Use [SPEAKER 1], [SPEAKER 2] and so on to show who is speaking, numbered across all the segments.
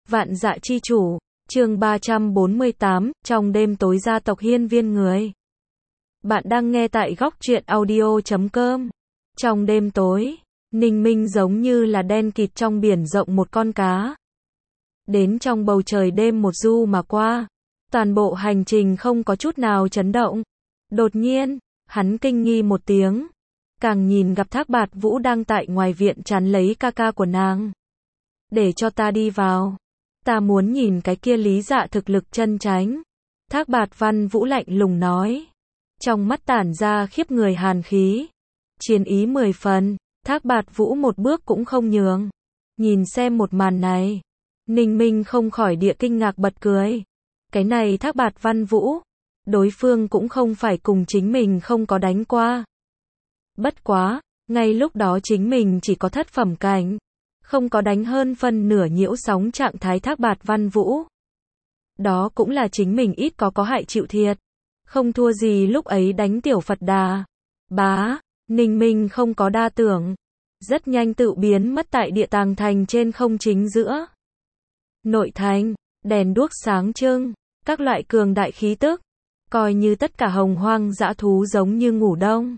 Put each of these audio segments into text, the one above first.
[SPEAKER 1] Vạn Dạ Chi Chủ, chương 348, trong đêm tối gia tộc Hiên Viên người. Bạn đang nghe tại góc truyện audio.com. Trong đêm tối, Ninh Minh giống như là đen kịt trong biển rộng một con cá. Đến trong bầu trời đêm một du mà qua. Toàn bộ hành trình không có chút nào chấn động. Đột nhiên, hắn kinh nghi một tiếng. Càng nhìn gặp Thác Bạt Vũ đang tại ngoài viện chắn lấy ca ca của nàng. Để cho ta đi vào. Ta muốn nhìn cái kia Lý Dạ thực lực chân chánh. Thác Bạt Văn Vũ lạnh lùng nói. Trong mắt tản ra khiếp người hàn khí. Chiến ý 10 phần, Thác Bạt Vũ một bước cũng không nhường. Nhìn xem một màn này. Ninh Minh không khỏi địa kinh ngạc bật cười. Cái này Thác Bạt Văn Vũ. Đối phương cũng không phải cùng chính mình không có đánh qua. Bất quá, ngay lúc đó chính mình chỉ có thất phẩm cảnh. Không có đánh hơn phân nửa nhiễu sóng trạng thái Thác Bạt Văn Vũ. Đó cũng là chính mình ít có hại chịu thiệt. Không thua gì lúc ấy đánh tiểu Phật Đà. Bá, Ninh Minh không có đa tưởng. Rất nhanh tự biến mất tại địa tàng thành trên không chính giữa. Nội thành, đèn đuốc sáng trưng, các loại cường đại khí tức. Coi như tất cả hồng hoang dã thú giống như ngủ đông.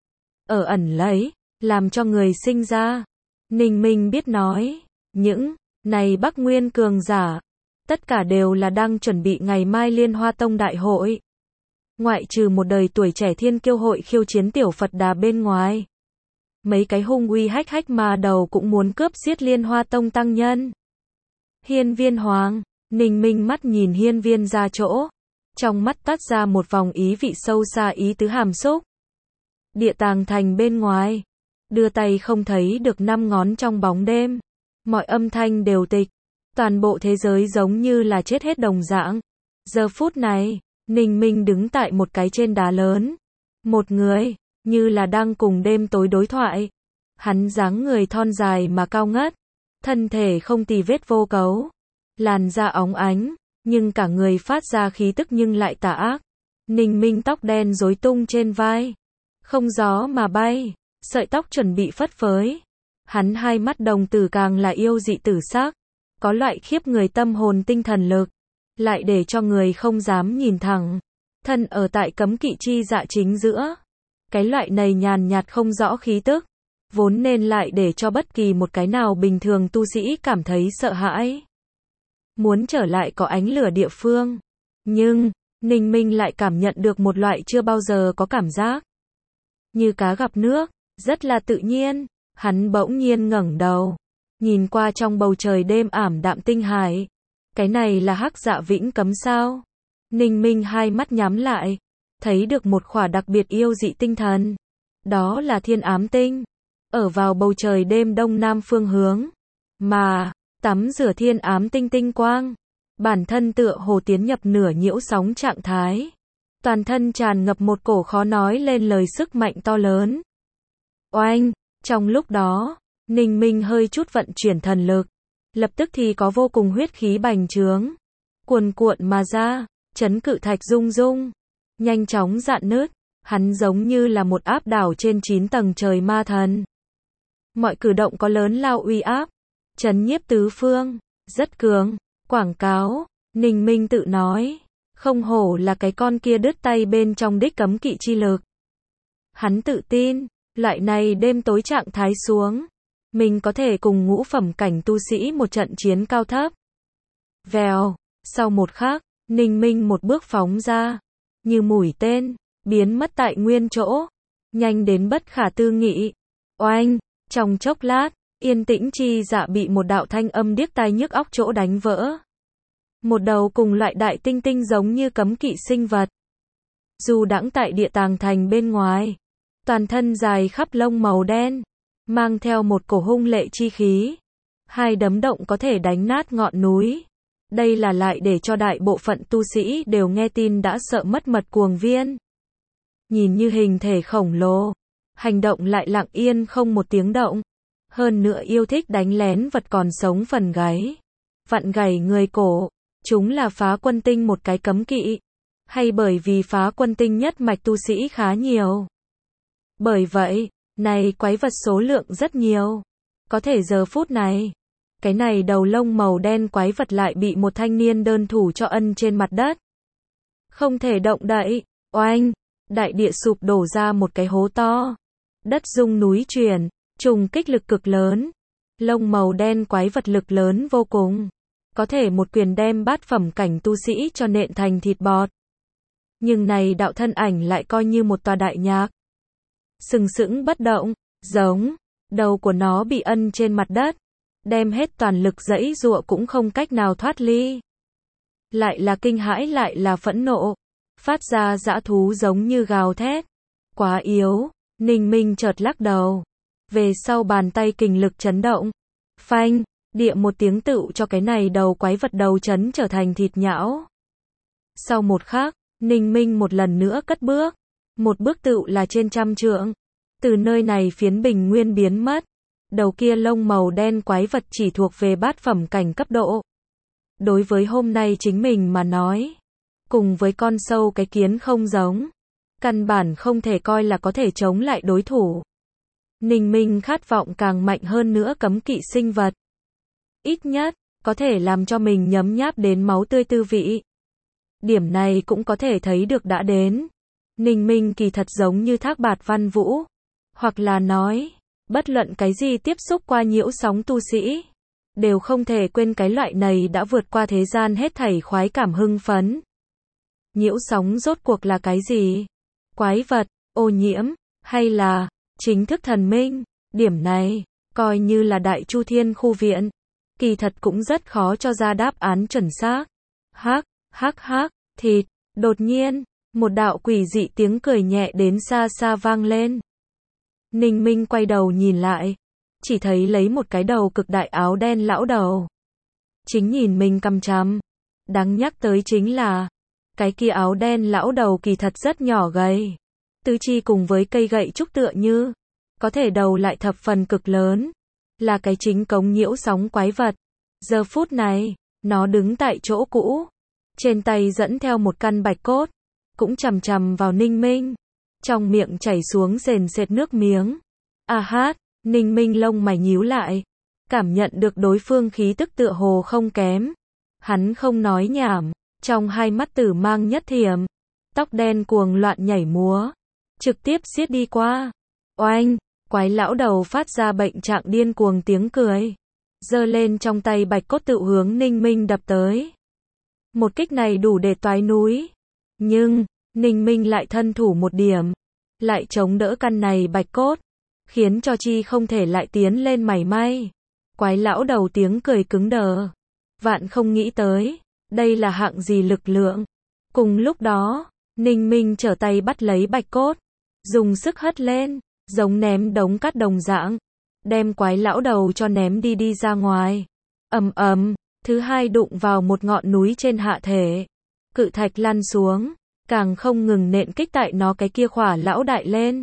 [SPEAKER 1] Ở ẩn lấy, làm cho người sinh ra. Ninh Minh biết nói, những này Bắc Nguyên cường giả, tất cả đều là đang chuẩn bị ngày mai Liên Hoa Tông đại hội. Ngoại trừ một đời tuổi trẻ thiên kiêu hội khiêu chiến tiểu Phật Đà bên ngoài. Mấy cái hung uy hách mà đầu cũng muốn cướp giết Liên Hoa Tông tăng nhân. Hiên Viên Hoàng, Ninh Minh mắt nhìn Hiên Viên ra chỗ. Trong mắt toát ra một vòng ý vị sâu xa ý tứ hàm xúc. Địa tàng thành bên ngoài. Đưa tay không thấy được 5 ngón trong bóng đêm. Mọi âm thanh đều tịch. Toàn bộ thế giới giống như là chết hết đồng dạng. Giờ phút này, Ninh Minh đứng tại một cái trên đá lớn. Một người, như là đang cùng đêm tối đối thoại. Hắn dáng người thon dài mà cao ngất. Thân thể không tì vết vô cấu. Làn da óng ánh, nhưng cả người phát ra khí tức nhưng lại tà ác. Ninh Minh tóc đen rối tung trên vai. Không gió mà bay. Sợi tóc chuẩn bị phất phới. Hắn hai mắt đồng tử càng là yêu dị tử sắc. Có loại khiếp người tâm hồn tinh thần lực. Lại để cho người không dám nhìn thẳng. Thân ở tại cấm kỵ chi dạ chính giữa. Cái loại này nhàn nhạt không rõ khí tức. Vốn nên lại để cho bất kỳ một cái nào bình thường tu sĩ cảm thấy sợ hãi. Muốn trở lại có ánh lửa địa phương. Nhưng, Ninh Minh lại cảm nhận được một loại chưa bao giờ có cảm giác. Như cá gặp nước. Rất là tự nhiên, hắn bỗng nhiên ngẩng đầu, nhìn qua trong bầu trời đêm ảm đạm tinh hải. Cái này là Hắc Dạ Vĩnh Cấm sao? Ninh Minh hai mắt nhắm lại, thấy được một khỏa đặc biệt yêu dị tinh thần. Đó là Thiên Ám Tinh, ở vào bầu trời đêm đông nam phương hướng, mà tắm rửa Thiên Ám Tinh tinh quang, bản thân tựa hồ tiến nhập nửa nhiễu sóng trạng thái. Toàn thân tràn ngập một cổ khó nói lên lời sức mạnh to lớn. Oanh, trong lúc đó, Ninh Minh hơi chút vận chuyển thần lực, lập tức thì có vô cùng huyết khí bành trướng, cuồn cuộn mà ra, chấn cự thạch rung rung, nhanh chóng rạn nứt, hắn giống như là một áp đảo trên 9 tầng trời ma thần. Mọi cử động có lớn lao uy áp, chấn nhiếp tứ phương, rất cường, quảng cáo, Ninh Minh tự nói, không hổ là cái con kia đứt tay bên trong đích cấm kỵ chi lực. Hắn tự tin. Loại này đêm tối trạng thái xuống, mình có thể cùng ngũ phẩm cảnh tu sĩ một trận chiến cao thấp. Vèo, sau một khắc, Ninh Minh một bước phóng ra, như mũi tên, biến mất tại nguyên chỗ, nhanh đến bất khả tư nghị. Oanh, trong chốc lát, yên tĩnh chi dạ bị một đạo thanh âm điếc tai nhức óc chỗ đánh vỡ. Một đầu cùng loại đại tinh tinh giống như cấm kỵ sinh vật. Dù đãng tại địa tàng thành bên ngoài. Toàn thân dài khắp lông màu đen, mang theo một cổ hung lệ chi khí. Hai đấm động có thể đánh nát ngọn núi. Đây là lại để cho đại bộ phận tu sĩ đều nghe tin đã sợ mất mật cuồng viên. Nhìn như hình thể khổng lồ, hành động lại lặng yên không một tiếng động. Hơn nữa yêu thích đánh lén vật còn sống phần gáy. Vặn gảy người cổ, chúng là Phá Quân Tinh một cái cấm kỵ. Hay bởi vì Phá Quân Tinh nhất mạch tu sĩ khá nhiều. Bởi vậy, này quái vật số lượng rất nhiều. Có thể giờ phút này, cái này đầu lông màu đen quái vật lại bị một thanh niên đơn thủ cho ân trên mặt đất. Không thể động đậy, oanh, đại địa sụp đổ ra một cái hố to. Đất rung núi chuyển, trùng kích lực cực lớn. Lông màu đen quái vật lực lớn vô cùng. Có thể một quyền đem bát phẩm cảnh tu sĩ cho nện thành thịt bọt. Nhưng này đạo thân ảnh lại coi như một tòa đại nhạc. Sừng sững bất động, giống, đầu của nó bị ân trên mặt đất. Đem hết toàn lực giãy giụa cũng không cách nào thoát ly. Lại là kinh hãi lại là phẫn nộ. Phát ra dã thú giống như gào thét. Quá yếu, Ninh Minh chợt lắc đầu. Về sau bàn tay kình lực chấn động. Phanh, địa một tiếng tựu cho cái này đầu quái vật đầu chấn trở thành thịt nhão. Sau một khắc, Ninh Minh một lần nữa cất bước. Một bước tựu là trên 100 trượng. Từ nơi này phiến bình nguyên biến mất. Đầu kia lông màu đen quái vật chỉ thuộc về bát phẩm cảnh cấp độ. Đối với hôm nay chính mình mà nói, cùng với con sâu cái kiến không giống. Căn bản không thể coi là có thể chống lại đối thủ. Ninh Minh khát vọng càng mạnh hơn nữa cấm kỵ sinh vật. Ít nhất, có thể làm cho mình nhấm nháp đến máu tươi tư vị. Điểm này cũng có thể thấy được đã đến. Ninh Minh kỳ thật giống như Thác Bạt Văn Vũ. Hoặc là nói, bất luận cái gì tiếp xúc qua nhiễu sóng tu sĩ, đều không thể quên cái loại này đã vượt qua thế gian hết thảy khoái cảm hưng phấn. Nhiễu sóng rốt cuộc là cái gì? Quái vật, ô nhiễm, hay là chính thức thần minh? Điểm này, coi như là Đại Chu Thiên khu viện, kỳ thật cũng rất khó cho ra đáp án chuẩn xác. Hắc, hắc hắc, thịt, đột nhiên, một đạo quỷ dị tiếng cười nhẹ đến xa xa vang lên. Ninh Minh quay đầu nhìn lại, chỉ thấy lấy một cái đầu cực đại áo đen lão đầu. Chính nhìn mình cằm chằm. Đáng nhắc tới chính là, cái kia áo đen lão đầu kỳ thật rất nhỏ gầy. Tứ chi cùng với cây gậy trúc tựa như, có thể đầu lại thập phần cực lớn. Là cái chính cống nhiễu sóng quái vật. Giờ phút này, nó đứng tại chỗ cũ. Trên tay dẫn theo một căn bạch cốt. Cũng chằm chằm vào Ninh Minh. Trong miệng chảy xuống sền sệt nước miếng. A hát, Ninh Minh lông mày nhíu lại. Cảm nhận được đối phương khí tức tựa hồ không kém. Hắn không nói nhảm. Trong hai mắt tử mang nhất thiểm. Tóc đen cuồng loạn nhảy múa. Trực tiếp xiết đi qua. Oanh, quái lão đầu phát ra bệnh trạng điên cuồng tiếng cười. Giơ lên trong tay bạch cốt tự hướng Ninh Minh đập tới. Một kích này đủ để toái núi. Nhưng, Ninh Minh lại thân thủ một điểm. Lại chống đỡ căn này bạch cốt. Khiến cho chi không thể lại tiến lên mảy may. Quái lão đầu tiếng cười cứng đờ. Vạn không nghĩ tới. Đây là hạng gì lực lượng. Cùng lúc đó, Ninh Minh trở tay bắt lấy bạch cốt. Dùng sức hất lên. Giống ném đống cát đồng dạng. Đem quái lão đầu cho ném đi ra ngoài. Ầm ầm, thứ hai đụng vào một ngọn núi trên hạ thể. Cự thạch lăn xuống. Càng không ngừng nện kích tại nó cái kia khỏa lão đại lên.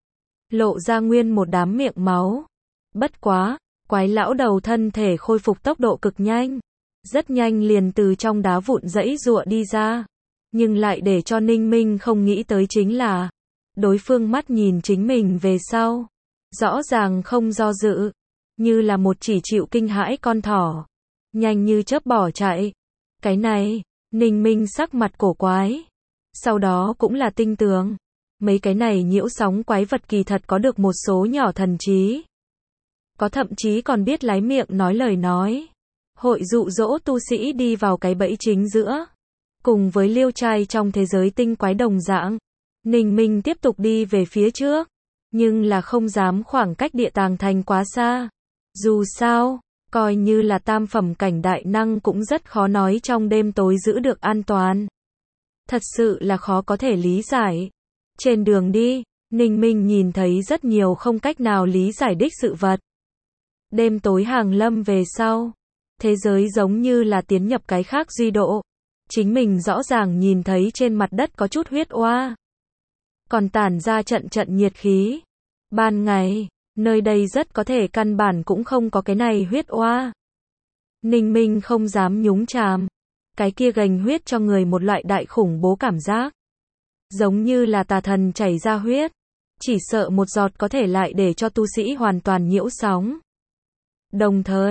[SPEAKER 1] Lộ ra nguyên một đám miệng máu. Bất quá, quái lão đầu thân thể khôi phục tốc độ cực nhanh. Rất nhanh liền từ trong đá vụn giãy giụa đi ra. Nhưng lại để cho Ninh Minh không nghĩ tới chính là, đối phương mắt nhìn chính mình về sau. Rõ ràng không do dự. Như là một chỉ chịu kinh hãi con thỏ. Nhanh như chớp bỏ chạy. Cái này, Ninh Minh sắc mặt cổ quái. Sau đó cũng là tinh tường. Mấy cái này nhiễu sóng quái vật kỳ thật có được một số nhỏ thần trí. Có thậm chí còn biết lái miệng nói lời nói. Hội dụ dỗ tu sĩ đi vào cái bẫy chính giữa. Cùng với liêu trai trong thế giới tinh quái đồng dạng. Ninh Minh tiếp tục đi về phía trước. Nhưng là không dám khoảng cách địa tàng thành quá xa. Dù sao, coi như là tam phẩm cảnh đại năng cũng rất khó nói trong đêm tối giữ được an toàn. Thật sự là khó có thể lý giải. Trên đường đi, Ninh Minh nhìn thấy rất nhiều không cách nào lý giải đích sự vật. Đêm tối hàng lâm về sau. Thế giới giống như là tiến nhập cái khác duy độ. Chính mình rõ ràng nhìn thấy trên mặt đất có chút huyết oa. Còn tản ra trận trận nhiệt khí. Ban ngày, nơi đây rất có thể căn bản cũng không có cái này huyết oa. Ninh Minh không dám nhúng chàm. Cái kia gành huyết cho người một loại đại khủng bố cảm giác. Giống như là tà thần chảy ra huyết. Chỉ sợ một giọt có thể lại để cho tu sĩ hoàn toàn nhiễu sóng. Đồng thời,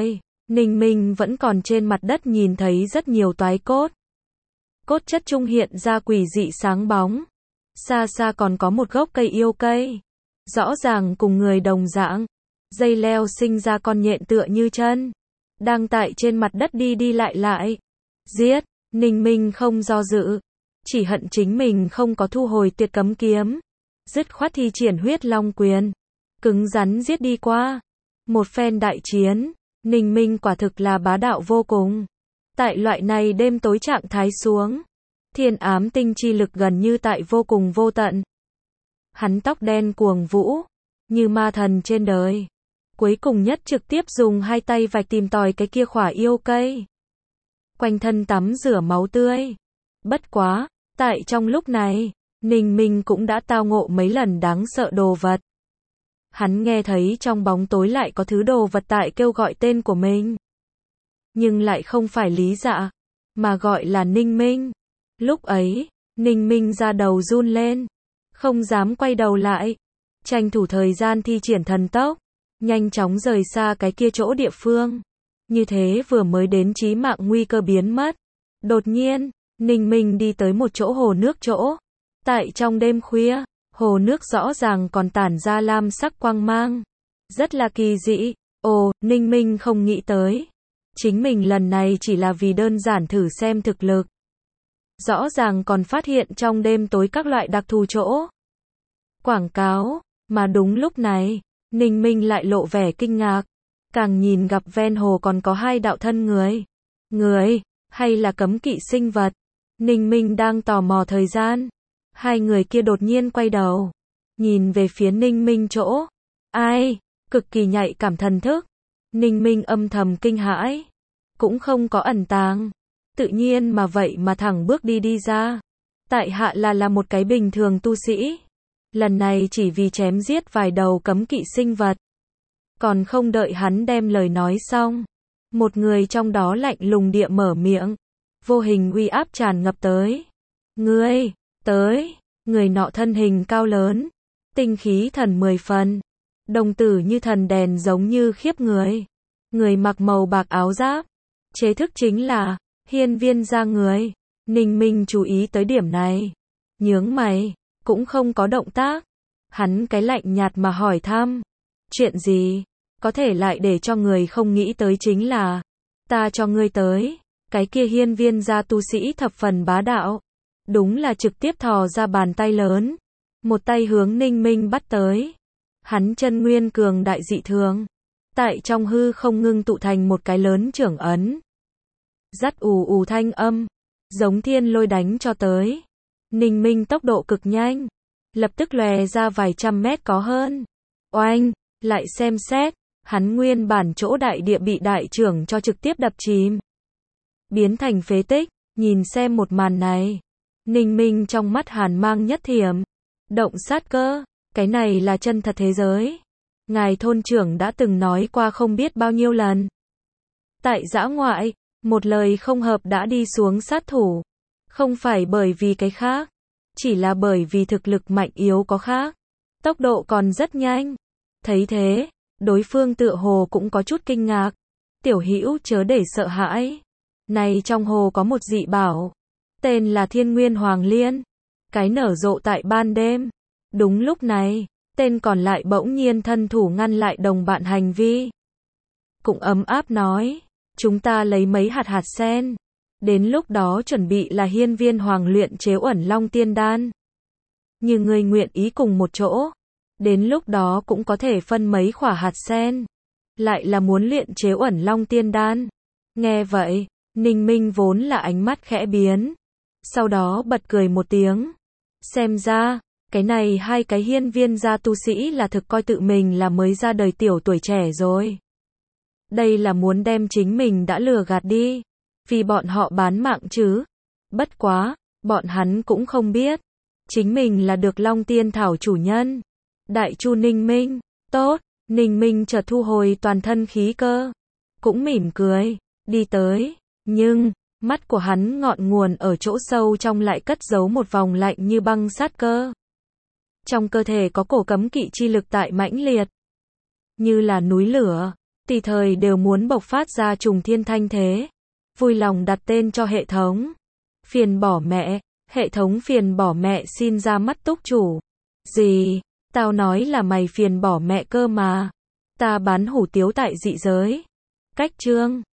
[SPEAKER 1] Ninh Minh vẫn còn trên mặt đất nhìn thấy rất nhiều toái cốt. Cốt chất trung hiện ra quỷ dị sáng bóng. Xa xa còn có một gốc cây yêu cây. Rõ ràng cùng người đồng dạng. Dây leo sinh ra con nhện tựa như chân. Đang tại trên mặt đất đi đi lại lại. Giết, Ninh Minh không do dự. Chỉ hận chính mình không có thu hồi tuyệt cấm kiếm. Dứt khoát thi triển huyết long quyền. Cứng rắn giết đi qua. Một phen đại chiến. Ninh Minh quả thực là bá đạo vô cùng. Tại loại này đêm tối trạng thái xuống. Thiên ám tinh chi lực gần như tại vô cùng vô tận. Hắn tóc đen cuồng vũ. Như ma thần trên đời. Cuối cùng nhất trực tiếp dùng hai tay vạch tìm tòi cái kia khỏa yêu cây. Quanh thân tắm rửa máu tươi. Bất quá, tại trong lúc này, Ninh Minh cũng đã tao ngộ mấy lần đáng sợ đồ vật. Hắn nghe thấy trong bóng tối lại có thứ đồ vật tại kêu gọi tên của mình. Nhưng lại không phải Lý Dạ, mà gọi là Ninh Minh. Lúc ấy, Ninh Minh ra đầu run lên. Không dám quay đầu lại. Tranh thủ thời gian thi triển thần tốc. Nhanh chóng rời xa cái kia chỗ địa phương. Như thế vừa mới đến chí mạng nguy cơ biến mất. Đột nhiên, Ninh Minh đi tới một chỗ hồ nước chỗ. Tại trong đêm khuya, hồ nước rõ ràng còn tản ra lam sắc quang mang. Rất là kỳ dị. Ồ, Ninh Minh không nghĩ tới. Chính mình lần này chỉ là vì đơn giản thử xem thực lực. Rõ ràng còn phát hiện trong đêm tối các loại đặc thù chỗ. Quảng cáo, mà đúng lúc này, Ninh Minh lại lộ vẻ kinh ngạc. Càng nhìn gặp ven hồ còn có hai đạo thân người. Người, hay là cấm kỵ sinh vật. Ninh Minh đang tò mò thời gian. Hai người kia đột nhiên quay đầu. Nhìn về phía Ninh Minh chỗ. Ai? Cực kỳ nhạy cảm thần thức. Ninh Minh âm thầm kinh hãi. Cũng không có ẩn tàng. Tự nhiên mà vậy mà thẳng bước đi ra. Tại hạ là một cái bình thường tu sĩ. Lần này chỉ vì chém giết vài đầu cấm kỵ sinh vật. Còn không đợi hắn đem lời nói xong. Một người trong đó lạnh lùng địa mở miệng. Vô hình uy áp tràn ngập tới. Ngươi, tới. Người nọ thân hình cao lớn. Tinh khí thần 10 phần. Đồng tử như thần đèn giống như khiếp người. Người mặc màu bạc áo giáp. Chế thức chính là Hiên Viên gia người. Ninh Minh chú ý tới điểm này. Nhướng mày. Cũng không có động tác. Hắn cái lạnh nhạt mà hỏi thăm. Chuyện gì? Có thể lại để cho người không nghĩ tới chính là. Ta cho ngươi tới. Cái kia Hiên Viên gia tu sĩ thập phần bá đạo. Đúng là trực tiếp thò ra bàn tay lớn. Một tay hướng Ninh Minh bắt tới. Hắn chân nguyên cường đại dị thường. Tại trong hư không ngưng tụ thành một cái lớn trưởng ấn. Dắt ù ù thanh âm. Giống thiên lôi đánh cho tới. Ninh Minh tốc độ cực nhanh. Lập tức lòe ra vài trăm mét có hơn. Oanh, lại xem xét. Hắn nguyên bản chỗ đại địa bị đại trưởng cho trực tiếp đập chìm. Biến thành phế tích. Nhìn xem một màn này. Ninh Minh trong mắt hàn mang nhất thiểm. Động sát cơ. Cái này là chân thật thế giới. Ngài thôn trưởng đã từng nói qua không biết bao nhiêu lần. Tại dã ngoại, một lời không hợp đã đi xuống sát thủ. Không phải bởi vì cái khác. Chỉ là bởi vì thực lực mạnh yếu có khác. Tốc độ còn rất nhanh. Thấy thế, đối phương tựa hồ cũng có chút kinh ngạc. Tiểu Hữu chớ để sợ hãi. Này trong hồ có một dị bảo. Tên là Thiên Nguyên Hoàng Liên. Cái nở rộ tại ban đêm. Đúng lúc này, tên còn lại bỗng nhiên thân thủ ngăn lại đồng bạn hành vi. Cũng ấm áp nói. Chúng ta lấy mấy hạt sen. Đến lúc đó chuẩn bị là Hiên Viên Hoàng luyện chế Uẩn Long Tiên Đan. Như người nguyện ý cùng một chỗ. Đến lúc đó cũng có thể phân mấy khỏa hạt sen. Lại là muốn luyện chế Uẩn Long Tiên Đan. Nghe vậy, Ninh Minh vốn là ánh mắt khẽ biến. Sau đó bật cười một tiếng. Xem ra, cái này hai cái hiên viên gia tu sĩ là thực coi tự mình là mới ra đời tiểu tuổi trẻ rồi. Đây là muốn đem chính mình đã lừa gạt đi. Vì bọn họ bán mạng chứ. Bất quá, bọn hắn cũng không biết. Chính mình là được Long Tiên Thảo chủ nhân. Đại Chu Ninh Minh. Tốt, Ninh Minh chợt thu hồi toàn thân khí cơ. Cũng mỉm cười, đi tới. Nhưng, mắt của hắn ngọn nguồn ở chỗ sâu trong lại cất giấu một vòng lạnh như băng sát cơ. Trong cơ thể có cổ cấm kỵ chi lực tại mãnh liệt. Như là núi lửa. tùy thời đều muốn bộc phát ra trùng thiên thanh thế. Vui lòng đặt tên cho hệ thống. Phiền bỏ mẹ, hệ thống phiền bỏ mẹ xin ra mắt túc chủ. Gì? Tao nói là mày phiền bỏ mẹ cơ mà. Ta bán hủ tiếu tại dị giới. Cách chương